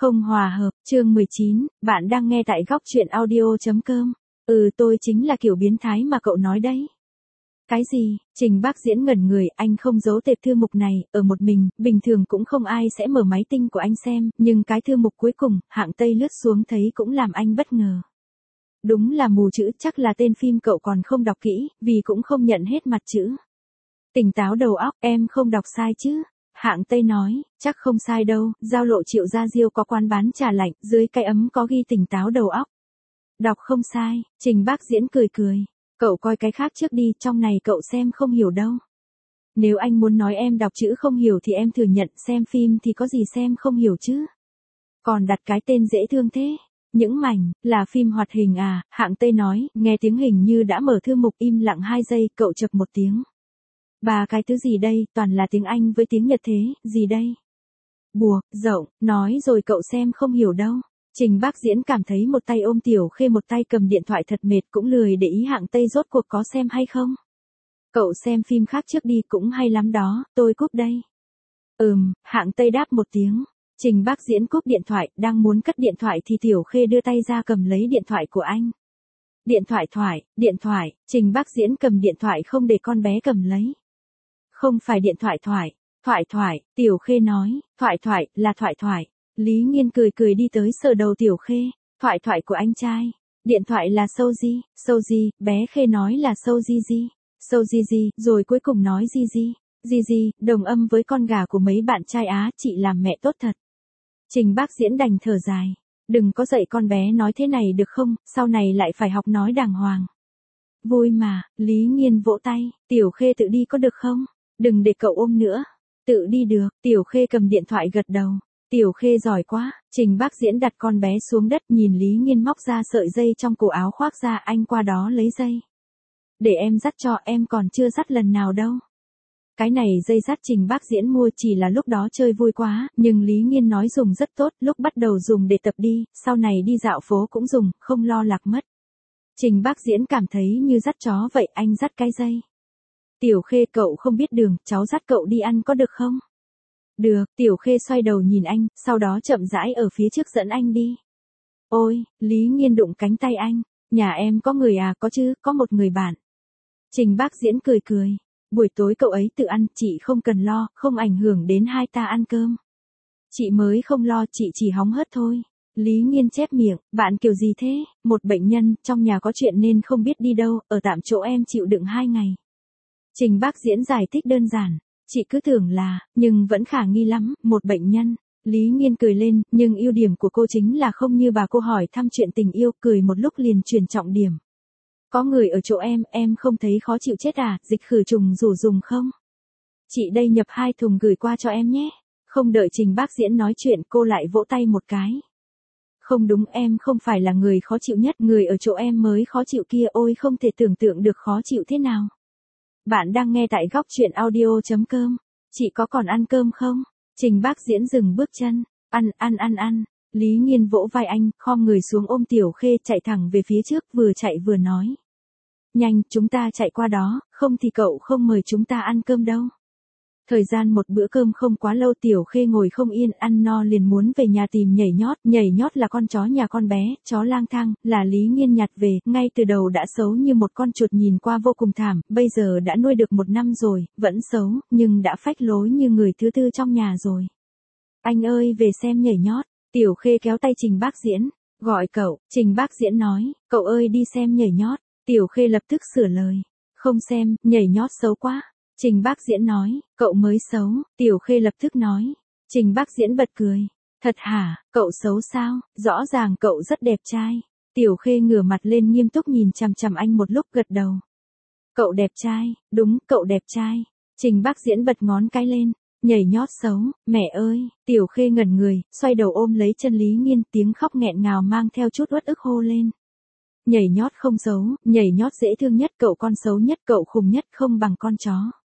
Không hòa hợp, chương 19, bạn đang nghe tại góc truyện audio.com. Tôi chính là kiểu biến thái mà cậu nói đấy. Cái gì? Trình Bác Diễn ngẩn người, anh không giấu tệp thư mục này, ở một mình, bình thường cũng không ai sẽ mở máy tinh của anh xem, nhưng cái thư mục cuối cùng, hạng Tây lướt xuống thấy cũng làm anh bất ngờ. Đúng là mù chữ, chắc là tên phim cậu còn không đọc kỹ, vì cũng không nhận hết mặt chữ. Tỉnh táo đầu óc, em không đọc sai chứ? Hạng Tây nói, chắc không sai đâu, giao lộ Triệu Gia Diêu có quán bán trà lạnh, dưới cái ấm có ghi tỉnh táo đầu óc. Đọc không sai, Trình Bác Diễn cười cười. Cậu coi cái khác trước đi, trong này cậu xem không hiểu đâu. Nếu anh muốn nói em đọc chữ không hiểu thì em thừa nhận, xem phim thì có gì xem không hiểu chứ. Còn đặt cái tên dễ thương thế. Những mảnh, là phim hoạt hình à? Hạng Tây nói, nghe tiếng hình như đã mở thư mục, im lặng 2 giây, cậu chập một tiếng. Bà cái thứ gì đây, toàn là tiếng Anh với tiếng Nhật thế, gì đây? Buộc, rộng, nói rồi cậu xem không hiểu đâu. Trình Bác Diễn cảm thấy một tay ôm Tiểu Khê một tay cầm điện thoại thật mệt, cũng lười để ý Hạng Tây rốt cuộc có xem hay không. Cậu xem phim khác trước đi, cũng hay lắm đó, tôi cúp đây. Hạng Tây đáp một tiếng. Trình Bác Diễn cúp điện thoại, đang muốn cất điện thoại thì Tiểu Khê đưa tay ra cầm lấy điện thoại của anh. Điện thoại, Trình Bác Diễn cầm điện thoại không để con bé cầm lấy. Không phải điện thoại, Tiểu Khê nói, thoại, là thoại. Lý Nghiên cười cười đi tới sờ đầu Tiểu Khê, thoại của anh trai. Điện thoại là Soji, bé Khê nói là Soji, rồi cuối cùng nói Gigi, đồng âm với con gà của mấy bạn trai Á, chị làm mẹ tốt thật. Trình Bác Diễn đành thở dài, đừng có dạy con bé nói thế này được không, sau này lại phải học nói đàng hoàng. Vui mà, Lý Nghiên vỗ tay, Tiểu Khê tự đi có được không? Đừng để cậu ôm nữa. Tự đi được, Tiểu Khê cầm điện thoại gật đầu. Tiểu Khê giỏi quá, Trình Bác Diễn đặt con bé xuống đất, nhìn Lý Nghiên móc ra sợi dây trong cổ áo khoác ra, anh qua đó lấy dây. Để em dắt cho, em còn chưa dắt lần nào đâu. Cái này dây dắt Trình Bác Diễn mua chỉ là lúc đó chơi vui quá, nhưng Lý Nghiên nói dùng rất tốt, lúc bắt đầu dùng để tập đi, sau này đi dạo phố cũng dùng, không lo lạc mất. Trình Bác Diễn cảm thấy như dắt chó vậy, anh dắt cái dây. Tiểu Khê, cậu không biết đường, cháu dắt cậu đi ăn có được không? Được, Tiểu Khê xoay đầu nhìn anh, sau đó chậm rãi ở phía trước dẫn anh đi. Ôi, Lý Nghiên đụng cánh tay anh, nhà em có người à? Có chứ, có một người bạn. Trình Bác Diễn cười cười, buổi tối cậu ấy tự ăn, chị không cần lo, không ảnh hưởng đến hai ta ăn cơm. Chị mới không lo, chị chỉ hóng hớt thôi. Lý Nghiên chép miệng, bạn kiểu gì thế? Một bệnh nhân, trong nhà có chuyện nên không biết đi đâu, ở tạm chỗ em chịu đựng 2 ngày. Trình Bác Diễn giải thích đơn giản, chị cứ tưởng là, nhưng vẫn khả nghi lắm, một bệnh nhân. Lý Nghiên cười lên, nhưng ưu điểm của cô chính là không như bà cô hỏi thăm chuyện tình yêu, cười một lúc liền chuyển trọng điểm. Có người ở chỗ em không thấy khó chịu chết à, dịch khử trùng rủ dùng không? Chị đây nhập 2 thùng gửi qua cho em nhé. Không đợi Trình Bác Diễn nói chuyện, cô lại vỗ tay một cái. Không đúng, em không phải là người khó chịu nhất, người ở chỗ em mới khó chịu kia, ôi không thể tưởng tượng được khó chịu thế nào. Bạn đang nghe tại góc truyện audio.com. Chị có còn ăn cơm không? Trình Bác Diễn dừng bước chân. Ăn. Lý Nghiên vỗ vai anh, khom người xuống ôm Tiểu Khê, chạy thẳng về phía trước, vừa chạy vừa nói. Nhanh, chúng ta chạy qua đó, không thì cậu không mời chúng ta ăn cơm đâu. Thời gian một bữa cơm không quá lâu, Tiểu Khê ngồi không yên, ăn no liền muốn về nhà tìm nhảy nhót là con chó nhà con bé, chó lang thang, là Lý Nghiên nhặt về, ngay từ đầu đã xấu như một con chuột nhìn qua vô cùng thảm, bây giờ đã nuôi được 1 năm rồi, vẫn xấu, nhưng đã phách lối như người thứ tư trong nhà rồi. Anh ơi về xem nhảy nhót, Tiểu Khê kéo tay Trình Bác Diễn, gọi cậu, Trình Bác Diễn nói, cậu ơi đi xem nhảy nhót, Tiểu Khê lập tức sửa lời, không xem, nhảy nhót xấu quá. Trình Bác Diễn nói, cậu mới xấu, Tiểu Khê lập tức nói. Trình Bác Diễn bật cười. Thật hả, cậu xấu sao, rõ ràng cậu rất đẹp trai. Tiểu Khê ngửa mặt lên nghiêm túc nhìn chằm chằm anh một lúc, gật đầu. Cậu đẹp trai, đúng, cậu đẹp trai. Trình Bác Diễn bật ngón cái lên. Nhảy nhót xấu, mẹ ơi, Tiểu Khê ngẩn người, xoay đầu ôm lấy chân Lý Nghiên, tiếng khóc nghẹn ngào mang theo chút uất ức hô lên. Nhảy nhót không xấu, nhảy nhót dễ thương nhất, cậu con xấu nhất, cậu khùng nhất, không bằng con chó.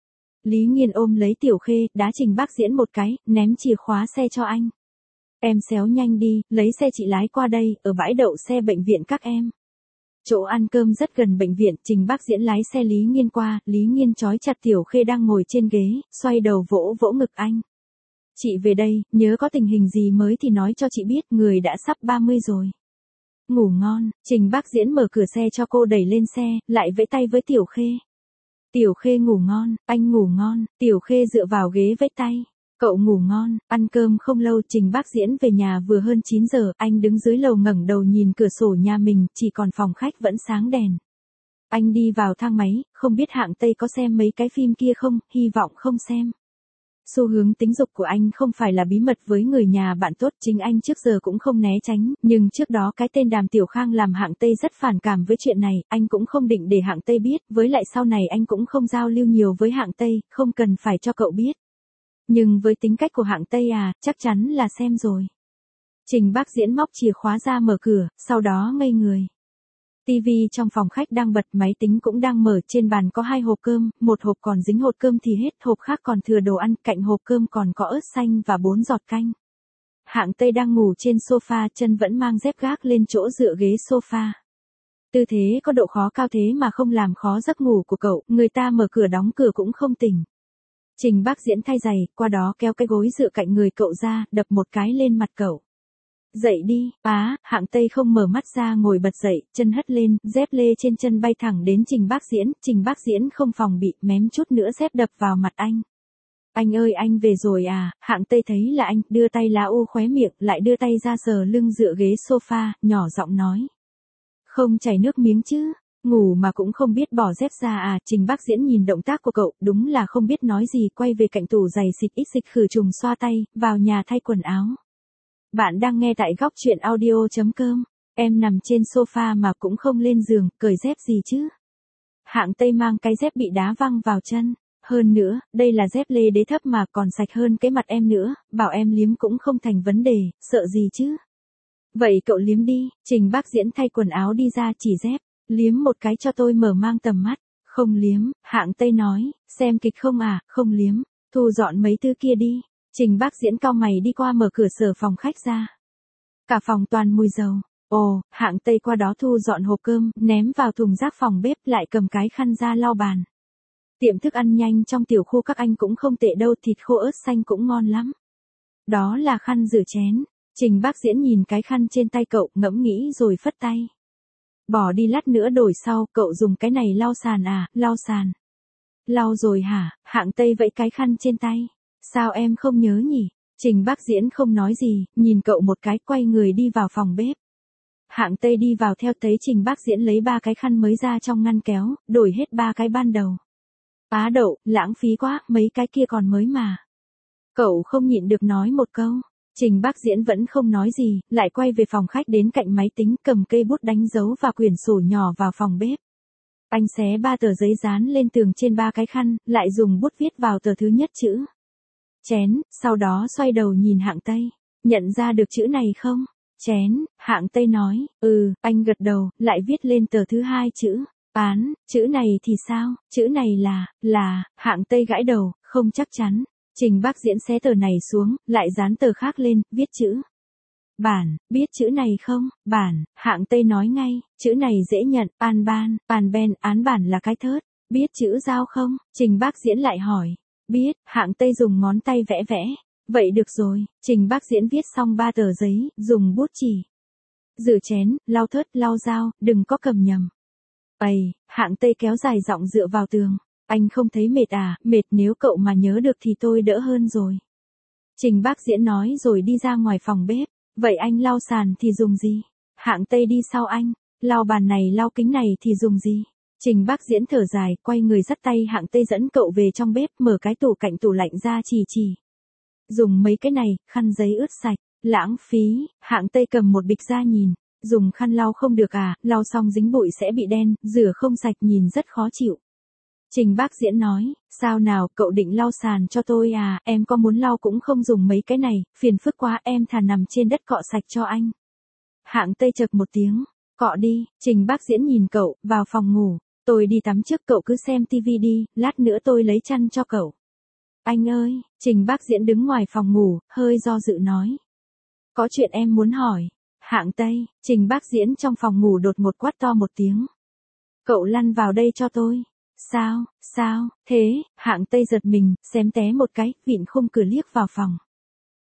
Lý Nghiên ôm lấy Tiểu Khê, đá Trình Bác Diễn một cái, ném chìa khóa xe cho anh. Em xéo nhanh đi, lấy xe chị lái qua đây, ở bãi đậu xe bệnh viện các em. Chỗ ăn cơm rất gần bệnh viện, Trình Bác Diễn lái xe Lý Nghiên qua, Lý Nghiên trói chặt Tiểu Khê đang ngồi trên ghế, xoay đầu vỗ vỗ ngực anh. chị về đây, nhớ có tình hình gì mới thì nói cho chị biết, người đã sắp 30 rồi. Ngủ ngon, Trình Bác Diễn mở cửa xe cho cô đẩy lên xe, lại vẫy tay với Tiểu Khê. Tiểu Khê ngủ ngon, anh ngủ ngon, Tiểu Khê dựa vào ghế vẫy tay. Cậu ngủ ngon, ăn cơm không lâu Trình Bác Diễn về nhà vừa hơn 9 giờ, anh đứng dưới lầu ngẩng đầu nhìn cửa sổ nhà mình, chỉ còn phòng khách vẫn sáng đèn. Anh đi vào thang máy, không biết Hạng Tây có xem mấy cái phim kia không, hy vọng không xem. Xu hướng tính dục của anh không phải là bí mật với người nhà bạn tốt, chính anh trước giờ cũng không né tránh, nhưng trước đó cái tên Đàm Tiểu Khang làm Hạng Tây rất phản cảm với chuyện này, anh cũng không định để Hạng Tây biết, với lại sau này anh cũng không giao lưu nhiều với Hạng Tây, không cần phải cho cậu biết. Nhưng với tính cách của Hạng Tây chắc chắn là xem rồi. Trình Bác Diễn móc chìa khóa ra mở cửa, sau đó ngây người. TV trong phòng khách đang bật, máy tính cũng đang mở, trên bàn có 2 hộp cơm, một hộp còn dính hột cơm thì hết, hộp khác còn thừa đồ ăn, cạnh hộp cơm còn có ớt xanh và 4 giọt canh. Hạng Tây đang ngủ trên sofa, chân vẫn mang dép gác lên chỗ dựa ghế sofa. Tư thế có độ khó cao thế mà không làm khó giấc ngủ của cậu, người ta mở cửa đóng cửa cũng không tỉnh. Trình Bác Diễn thay giày, qua đó kéo cái gối dựa cạnh người cậu ra, đập một cái lên mặt cậu. Dậy đi, Hạng Tây không mở mắt ra, ngồi bật dậy, chân hất lên, dép lê trên chân bay thẳng đến Trình Bác Diễn không phòng bị, mém chút nữa dép đập vào mặt anh. Anh ơi, anh về rồi à? Hạng Tây thấy là anh, đưa tay lá ô khóe miệng, lại đưa tay ra sờ lưng dựa ghế sofa, nhỏ giọng nói. Không chảy nước miếng chứ? Ngủ mà cũng không biết bỏ dép ra à? Trình Bác Diễn nhìn động tác của cậu, đúng là không biết nói gì, quay về cạnh tủ giày xịt ít xịt khử trùng xoa tay, vào nhà thay quần áo. Bạn đang nghe tại góc truyện audio.com. Em nằm trên sofa mà cũng không lên giường, cởi dép gì chứ? Hạng Tây mang cái dép bị đá văng vào chân. Hơn nữa, đây là dép lê đế thấp mà còn sạch hơn cái mặt em nữa, bảo em liếm cũng không thành vấn đề, sợ gì chứ? Vậy cậu liếm đi. Trình Bác Diễn thay quần áo đi ra chỉ dép. Liếm một cái cho tôi mở mang tầm mắt. Không liếm, Hạng Tây nói, xem kịch không à, không liếm, thu dọn mấy thứ kia đi. Trình Bác Diễn cau mày đi qua mở cửa sổ phòng khách ra. Cả phòng toàn mùi dầu. Ồ, Hạng Tây qua đó thu dọn hộp cơm, ném vào thùng rác phòng bếp, lại cầm cái khăn ra lau bàn. Tiệm thức ăn nhanh trong tiểu khu các anh cũng không tệ đâu, thịt khô ớt xanh cũng ngon lắm. Đó là khăn rửa chén. Trình Bác Diễn nhìn cái khăn trên tay cậu, ngẫm nghĩ rồi phất tay. Bỏ đi, lát nữa đổi sau, cậu dùng cái này lau sàn à? Lau sàn. Lau rồi hả? Hạng Tây vẫy cái khăn trên tay. Sao em không nhớ nhỉ? Trình Bác Diễn không nói gì, nhìn cậu một cái, quay người đi vào phòng bếp. Hạng Tây đi vào theo, thấy Trình Bác Diễn lấy 3 cái khăn mới ra trong ngăn kéo, đổi hết 3 cái ban đầu. Á đậu, lãng phí quá, mấy cái kia còn mới mà. Cậu không nhịn được nói một câu. Trình Bác Diễn vẫn không nói gì, lại quay về phòng khách, đến cạnh máy tính, cầm cây bút đánh dấu và quyển sổ nhỏ vào phòng bếp. Anh xé 3 tờ giấy dán lên tường trên 3 cái khăn, lại dùng bút viết vào tờ thứ nhất chữ chén, sau đó xoay đầu nhìn Hạng Tây. Nhận ra được chữ này không? Chén, Hạng Tây nói, anh gật đầu, lại viết lên tờ thứ 2 chữ án, chữ này thì sao? Chữ này là, Hạng Tây gãi đầu, không chắc chắn. Trình Bác Diễn xé tờ này xuống, lại dán tờ khác lên, viết chữ bản, biết chữ này không? Bản, Hạng Tây nói ngay, chữ này dễ nhận, an ban, an ben, án bản là cái thớt. Biết chữ dao không? Trình Bác Diễn lại hỏi. Biết, Hạng Tây dùng ngón tay vẽ vẽ. Vậy được rồi, Trình Bác Diễn viết xong 3 tờ giấy, dùng bút chỉ. Rửa chén, lau thớt, lau dao, đừng có cầm nhầm. Hạng Tây kéo dài giọng dựa vào tường. Anh không thấy mệt à? Mệt, nếu cậu mà nhớ được thì tôi đỡ hơn rồi. Trình Bác Diễn nói rồi đi ra ngoài phòng bếp. Vậy anh lau sàn thì dùng gì? Hạng Tây đi sau anh. Lau bàn này, lau kính này thì dùng gì? Trình Bác Diễn thở dài, quay người dắt tay Hạng Tây dẫn cậu về trong bếp, mở cái tủ cạnh tủ lạnh ra chỉ. Dùng mấy cái này, khăn giấy ướt sạch, lãng phí. Hạng Tây cầm một bịch ra nhìn. Dùng khăn lau không được à? Lau xong dính bụi sẽ bị đen, rửa không sạch nhìn rất khó chịu. Trình Bác Diễn nói, sao nào, cậu định lau sàn cho tôi à? Em có muốn lau cũng không dùng mấy cái này, phiền phức quá, em thà nằm trên đất cọ sạch cho anh. Hạng Tây chậc một tiếng, cọ đi. Trình Bác Diễn nhìn cậu, vào phòng ngủ. Tôi đi tắm trước, cậu cứ xem tivi đi, lát nữa tôi lấy chăn cho cậu. Anh ơi, Trình Bác Diễn đứng ngoài phòng ngủ, hơi do dự nói. Có chuyện em muốn hỏi. Hạng Tây, Trình Bác Diễn trong phòng ngủ đột ngột quát to một tiếng. Cậu lăn vào đây cho tôi. Sao, thế? Hạng Tây giật mình, xém té một cái, vịn khung cửa liếc vào phòng.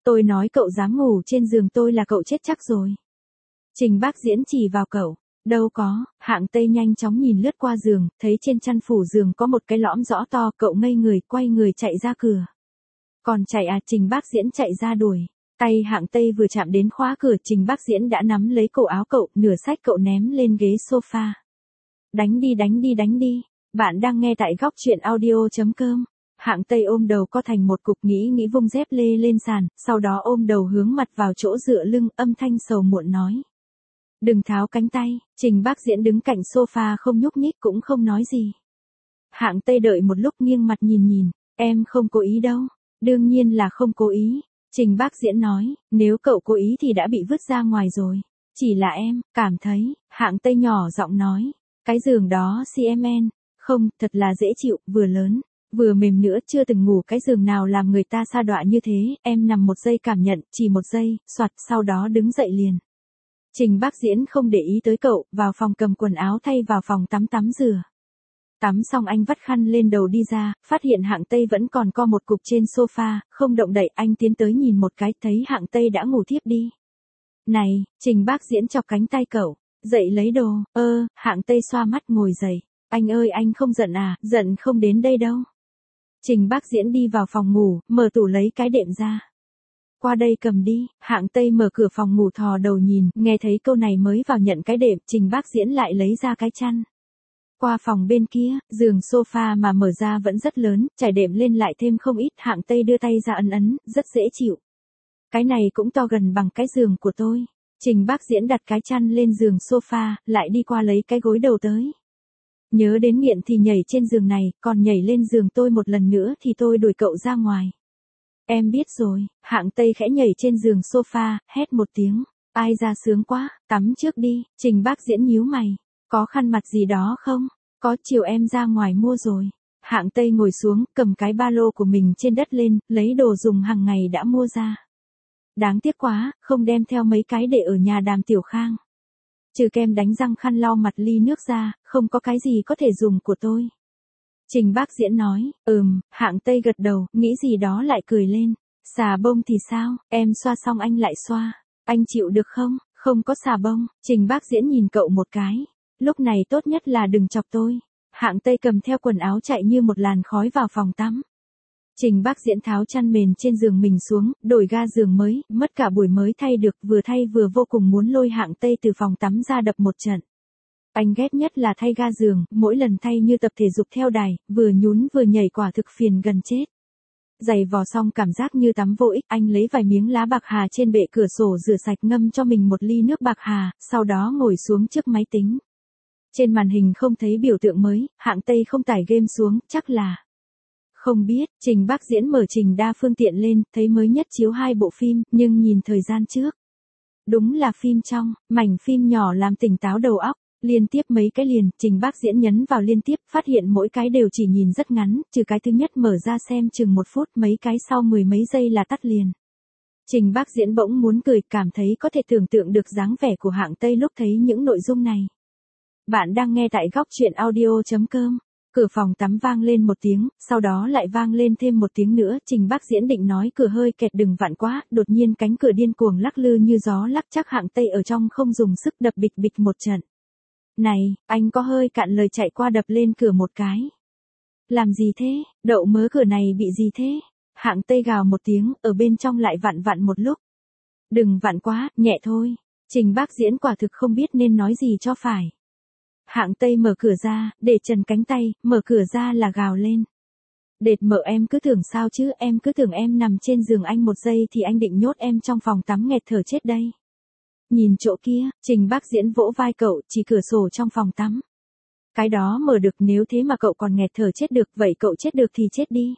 Tôi nói cậu dám ngủ trên giường tôi là cậu chết chắc rồi. Trình Bác Diễn chỉ vào cậu. Đâu có, Hạng Tây nhanh chóng nhìn lướt qua giường, thấy trên chăn phủ giường có một cái lõm rõ to, cậu ngây người, quay người chạy ra cửa. Còn chạy à? Trình Bác Diễn chạy ra đuổi. Tay Hạng Tây vừa chạm đến khóa cửa, Trình Bác Diễn đã nắm lấy cổ áo cậu, nửa xách cậu ném lên ghế sofa. Đánh đi đánh đi đánh đi. Bạn đang nghe tại góc truyện audio.com. Hạng Tây ôm đầu co thành một cục, nghĩ vung dép lê lên sàn, sau đó ôm đầu hướng mặt vào chỗ dựa lưng, âm thanh sầu muộn nói. Đừng tháo cánh tay. Trình Bác Diễn đứng cạnh sofa không nhúc nhích cũng không nói gì. Hạng Tây đợi một lúc nghiêng mặt nhìn, em không cố ý đâu. Đương nhiên là không cố ý. Trình Bác Diễn nói, nếu cậu cố ý thì đã bị vứt ra ngoài rồi. Chỉ là em, cảm thấy, Hạng Tây nhỏ giọng nói. Cái giường đó CMN, không, thật là dễ chịu, vừa lớn, vừa mềm nữa, chưa từng ngủ cái giường nào làm người ta sa đọa như thế, em nằm một giây cảm nhận, chỉ một giây, soạt, sau đó đứng dậy liền. Trình Bác Diễn không để ý tới cậu, vào phòng cầm quần áo thay vào phòng tắm rửa. Tắm xong anh vắt khăn lên đầu đi ra, phát hiện Hạng Tây vẫn còn co một cục trên sofa, không động đậy, anh tiến tới nhìn một cái, thấy Hạng Tây đã ngủ thiếp đi. Này, Trình Bác Diễn chọc cánh tay cậu, dậy lấy đồ, Hạng Tây xoa mắt ngồi dậy, anh ơi anh không giận à, giận không đến đây đâu. Trình Bác Diễn đi vào phòng ngủ, mở tủ lấy cái đệm ra. Qua đây cầm đi. Hạng Tây mở cửa phòng ngủ thò đầu nhìn, nghe thấy câu này mới vào nhận cái đệm, Trình Bác Diễn lại lấy ra cái chăn. Qua phòng bên kia, giường sofa mà mở ra vẫn rất lớn, trải đệm lên lại thêm không ít, Hạng Tây đưa tay ra ấn, rất dễ chịu. Cái này cũng to gần bằng cái giường của tôi. Trình Bác Diễn đặt cái chăn lên giường sofa, lại đi qua lấy cái gối đầu tới. Nhớ đến nghiện thì nhảy trên giường này, còn nhảy lên giường tôi một lần nữa thì tôi đuổi cậu ra ngoài. Em biết rồi. Hạng Tây khẽ nhảy trên giường sofa, hét một tiếng. Ai ra sướng quá, tắm trước đi. Trình Bác Diễn nhíu mày. Có khăn mặt gì đó không? Có, chiều em ra ngoài mua rồi. Hạng Tây ngồi xuống, cầm cái ba lô của mình trên đất lên, lấy đồ dùng hàng ngày đã mua ra. Đáng tiếc quá, không đem theo mấy cái để ở nhà Đàm Tiểu Khang. Trừ kem đánh răng, khăn lau mặt, ly nước ra, không có cái gì có thể dùng của tôi. Trình Bác Diễn nói, Hạng Tây gật đầu, nghĩ gì đó lại cười lên. Xà bông thì sao, em xoa xong anh lại xoa. Anh chịu được không? Không có xà bông. Trình Bác Diễn nhìn cậu một cái. Lúc này tốt nhất là đừng chọc tôi. Hạng Tây cầm theo quần áo chạy như một làn khói vào phòng tắm. Trình Bác Diễn tháo chăn mền trên giường mình xuống, đổi ga giường mới, mất cả buổi mới thay được, vừa thay vừa vô cùng muốn lôi Hạng Tây từ phòng tắm ra đập một trận. Anh ghét nhất là thay ga giường, mỗi lần thay như tập thể dục theo đài, vừa nhún vừa nhảy, quả thực phiền gần chết. Giày vò xong cảm giác như tắm vô ích, anh lấy vài miếng lá bạc hà trên bệ cửa sổ rửa sạch, ngâm cho mình một ly nước bạc hà, sau đó ngồi xuống trước máy tính. Trên màn hình không thấy biểu tượng mới, Hạng Tây không tải game xuống, chắc là... Không biết. Trình Bác Diễn mở trình đa phương tiện lên, thấy mới nhất chiếu 2 bộ phim, nhưng nhìn thời gian trước. Đúng là phim trong, mảnh phim nhỏ làm tỉnh táo đầu óc. Liên tiếp mấy cái liền, Trình Bác Diễn nhấn vào liên tiếp, phát hiện mỗi cái đều chỉ nhìn rất ngắn, trừ cái thứ nhất mở ra xem chừng 1 phút, mấy cái sau 10 mấy giây là tắt liền. Trình Bác Diễn bỗng muốn cười, cảm thấy có thể tưởng tượng được dáng vẻ của Hạng Tây lúc thấy những nội dung này. Bạn đang nghe tại góc truyện audio.com. Cửa phòng tắm vang lên một tiếng, sau đó lại vang lên thêm một tiếng nữa, Trình Bác Diễn định nói cửa hơi kẹt đừng vặn quá, đột nhiên cánh cửa điên cuồng lắc lư như gió lắc, chắc Hạng Tây ở trong không dùng sức đập bịch bịch một trận. Này, anh có hơi cạn lời chạy qua đập lên cửa một cái. Làm gì thế, đậu mớ cửa này bị gì thế? Hạng Tây gào một tiếng, ở bên trong lại vặn vặn một lúc. Đừng vặn quá, nhẹ thôi. Trình Bác Diễn quả thực không biết nên nói gì cho phải. Hạng Tây mở cửa ra, để trần cánh tay, mở cửa ra là gào lên. Đệt mở, em cứ tưởng sao chứ, em cứ tưởng em nằm trên giường anh một giây thì anh định nhốt em trong phòng tắm nghẹt thở chết đây. Nhìn chỗ kia, Trình Bác Diễn vỗ vai cậu, chỉ cửa sổ trong phòng tắm. Cái đó mở được, nếu thế mà cậu còn nghẹt thở chết được, vậy cậu chết được thì chết đi.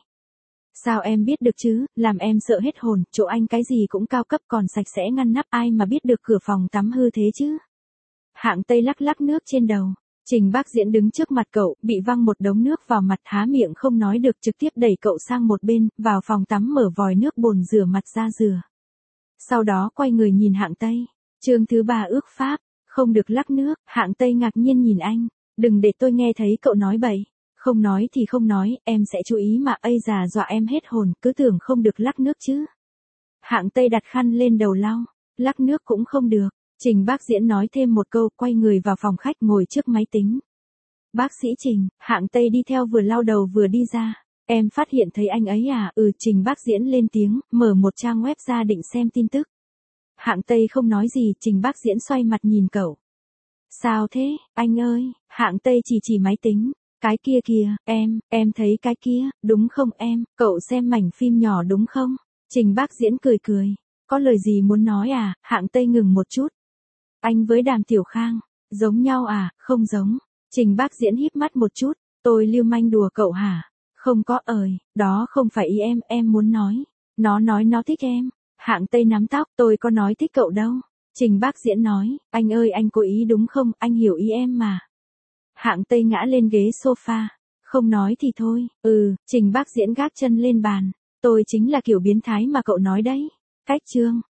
Sao em biết được chứ, làm em sợ hết hồn, chỗ anh cái gì cũng cao cấp còn sạch sẽ ngăn nắp, ai mà biết được cửa phòng tắm hư thế chứ. Hạng Tây lắc lắc nước trên đầu. Trình Bác Diễn đứng trước mặt cậu, bị văng một đống nước vào mặt, há miệng không nói được, trực tiếp đẩy cậu sang một bên, vào phòng tắm mở vòi nước bồn rửa mặt ra rửa. Sau đó quay người nhìn Hạng Tây. Chương thứ 3 ước pháp, không được lắc nước. Hạng Tây ngạc nhiên nhìn anh. Đừng để tôi nghe thấy cậu nói bậy. Không nói thì không nói, em sẽ chú ý mà, ây già dọa em hết hồn, cứ tưởng không được lắc nước chứ. Hạng Tây đặt khăn lên đầu lau, lắc nước cũng không được. Trình Bác Diễn nói thêm một câu, quay người vào phòng khách ngồi trước máy tính. Bác sĩ Trình, Hạng Tây đi theo vừa lau đầu vừa đi ra. Em phát hiện thấy anh ấy à? Trình Bác Diễn lên tiếng, mở một trang web ra định xem tin tức. Hạng Tây không nói gì, Trình Bác Diễn xoay mặt nhìn cậu. Sao thế, anh ơi? Hạng Tây chỉ máy tính. Cái kia kìa, em thấy cái kia, đúng không em? Cậu xem mảnh phim nhỏ đúng không? Trình Bác Diễn cười cười. Có lời gì muốn nói à? Hạng Tây ngừng một chút. Anh với Đàm Tiểu Khang, giống nhau à? Không giống. Trình Bác Diễn híp mắt một chút. Tôi lưu manh đùa cậu hả? Không có đó không phải ý em muốn nói. Nó nói nó thích em. Hạng Tây nắm tóc, tôi có nói thích cậu đâu. Trình Bác Diễn nói, anh ơi anh cố ý đúng không, anh hiểu ý em mà. Hạng Tây ngã lên ghế sofa, không nói thì thôi. Trình Bác Diễn gác chân lên bàn. Tôi chính là kiểu biến thái mà cậu nói đấy. Cách chương